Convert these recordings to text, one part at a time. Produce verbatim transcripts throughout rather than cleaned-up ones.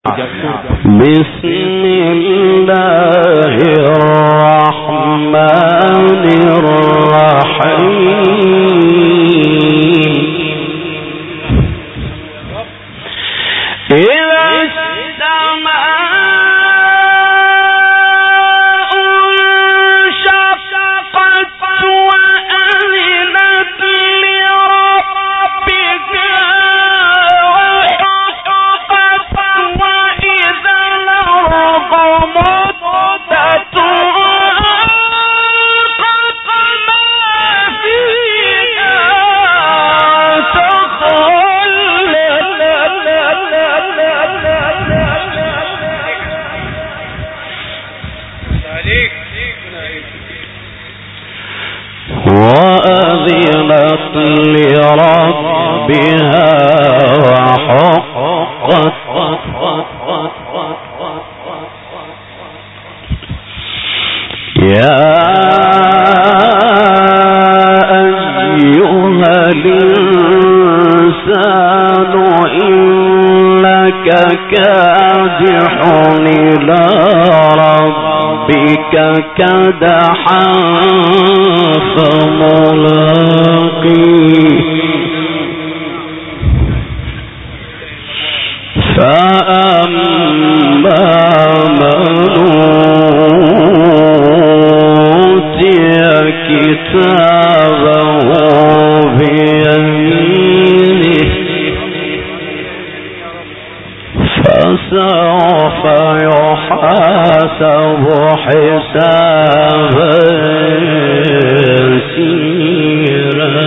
بسم الله الرحمن الرحيم. إذا السماء انشقت وأذنت لربها وحقت وإذا الأرض مدت وألقت ما فيها وأذنت لربها وحقت يا أيها الإنسان إنك كادح إلى ربك كدحا فملاقيه فأما من أوتي كتابه بيمينه فسوف يحاسب حسابا يسيرا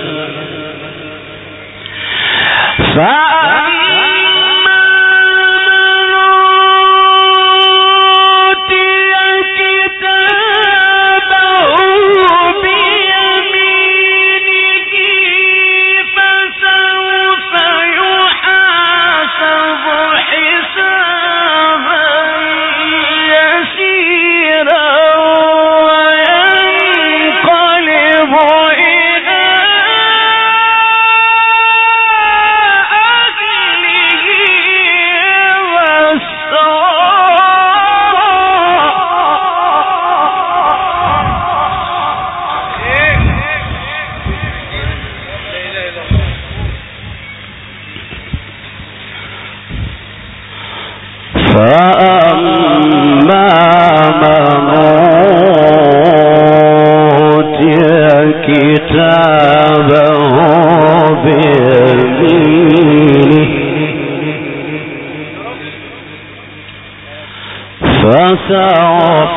فسوف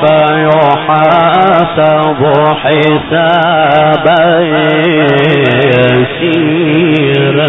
يحاسب حسابا يسيرا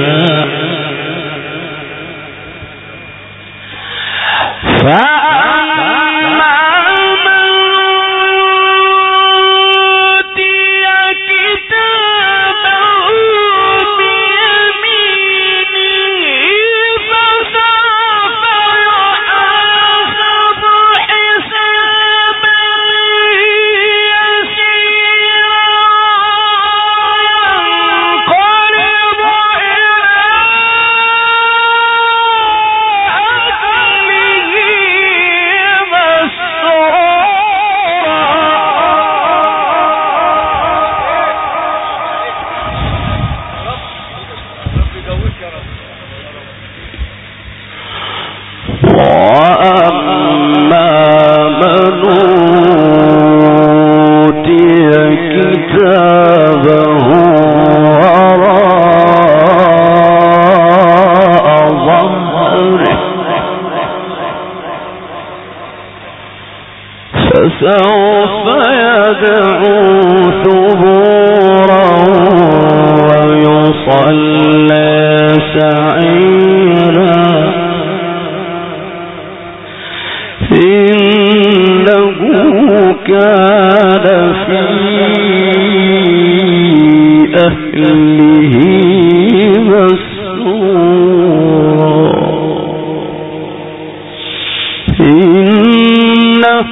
فسوف يدعو ثبورا ويصلى سعيرا إنه كان في أهله مسرورا إنه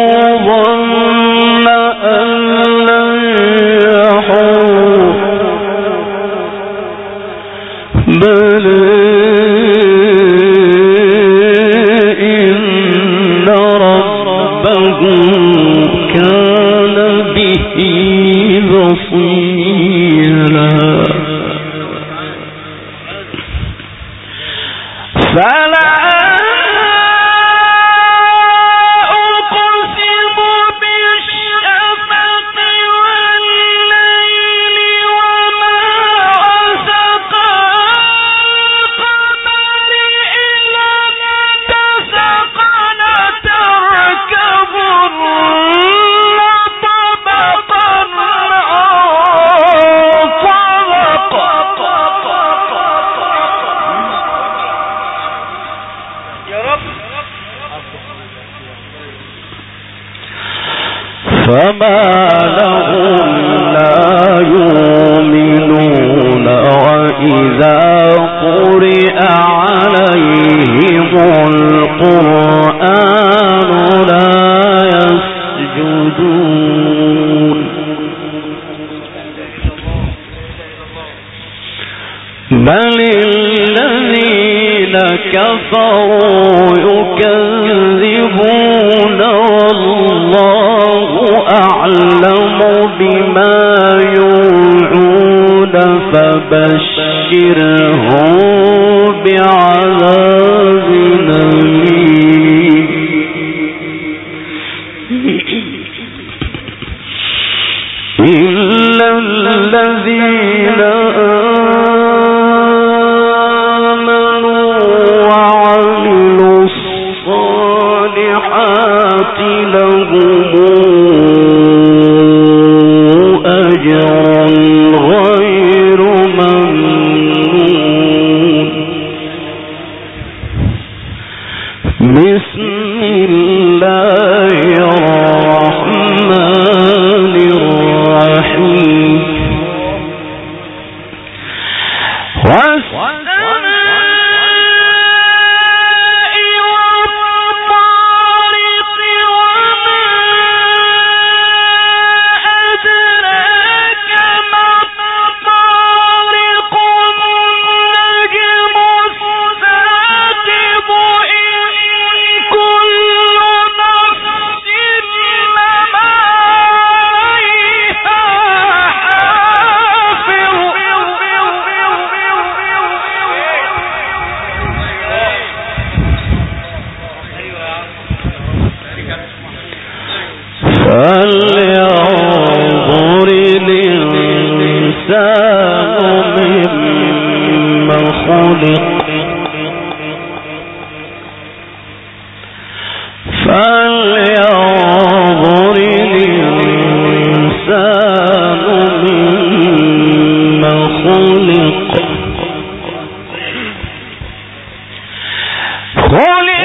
ظن أن لن يحور بل بصيرا فلا فما لهم لا يؤمنون وإذا قرئ عليهم القرآن لا يسجدون بل الذين كفروا يكذبون والله أعلم بما يوعون فبشرهم بعذاب أليم إلا الذين آمنوا وعملوا الصالحات لهم أجر غير ممنون بسم الله الرحمن الرحيم فلينظر الإنسان مما خلق فلينظر الإنسان مما خلق خلق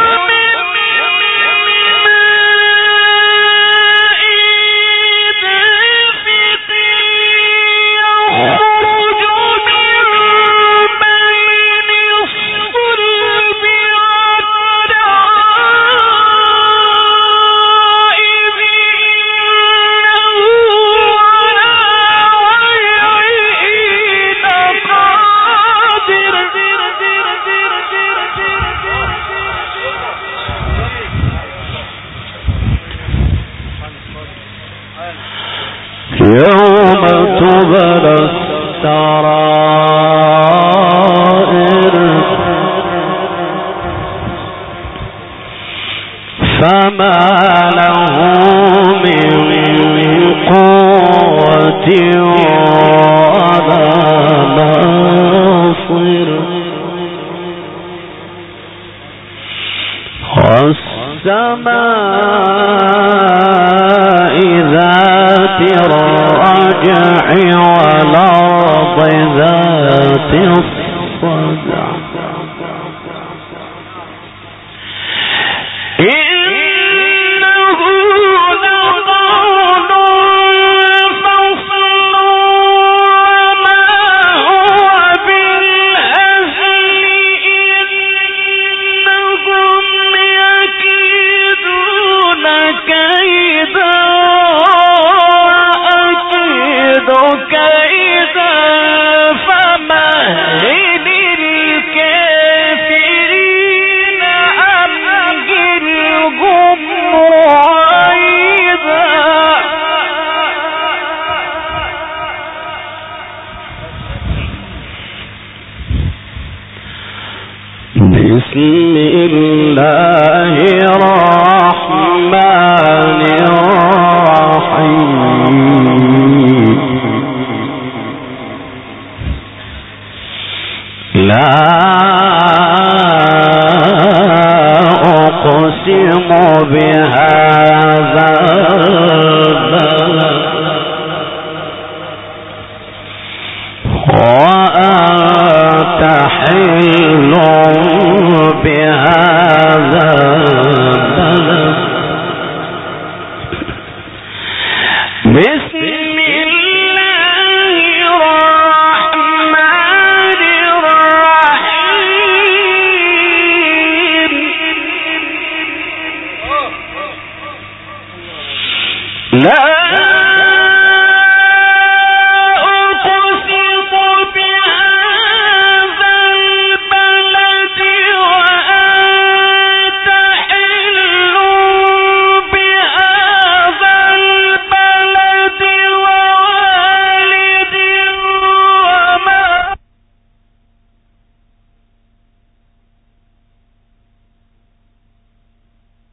يوم تبلى السرائر فما له من قوة ولا ناصر والسماء ذات الرجع والأرض ذات الصدع كيدا فمهل الله الرحمن الرحيم لا أقسم بهذا البلد وأنت حل بهذا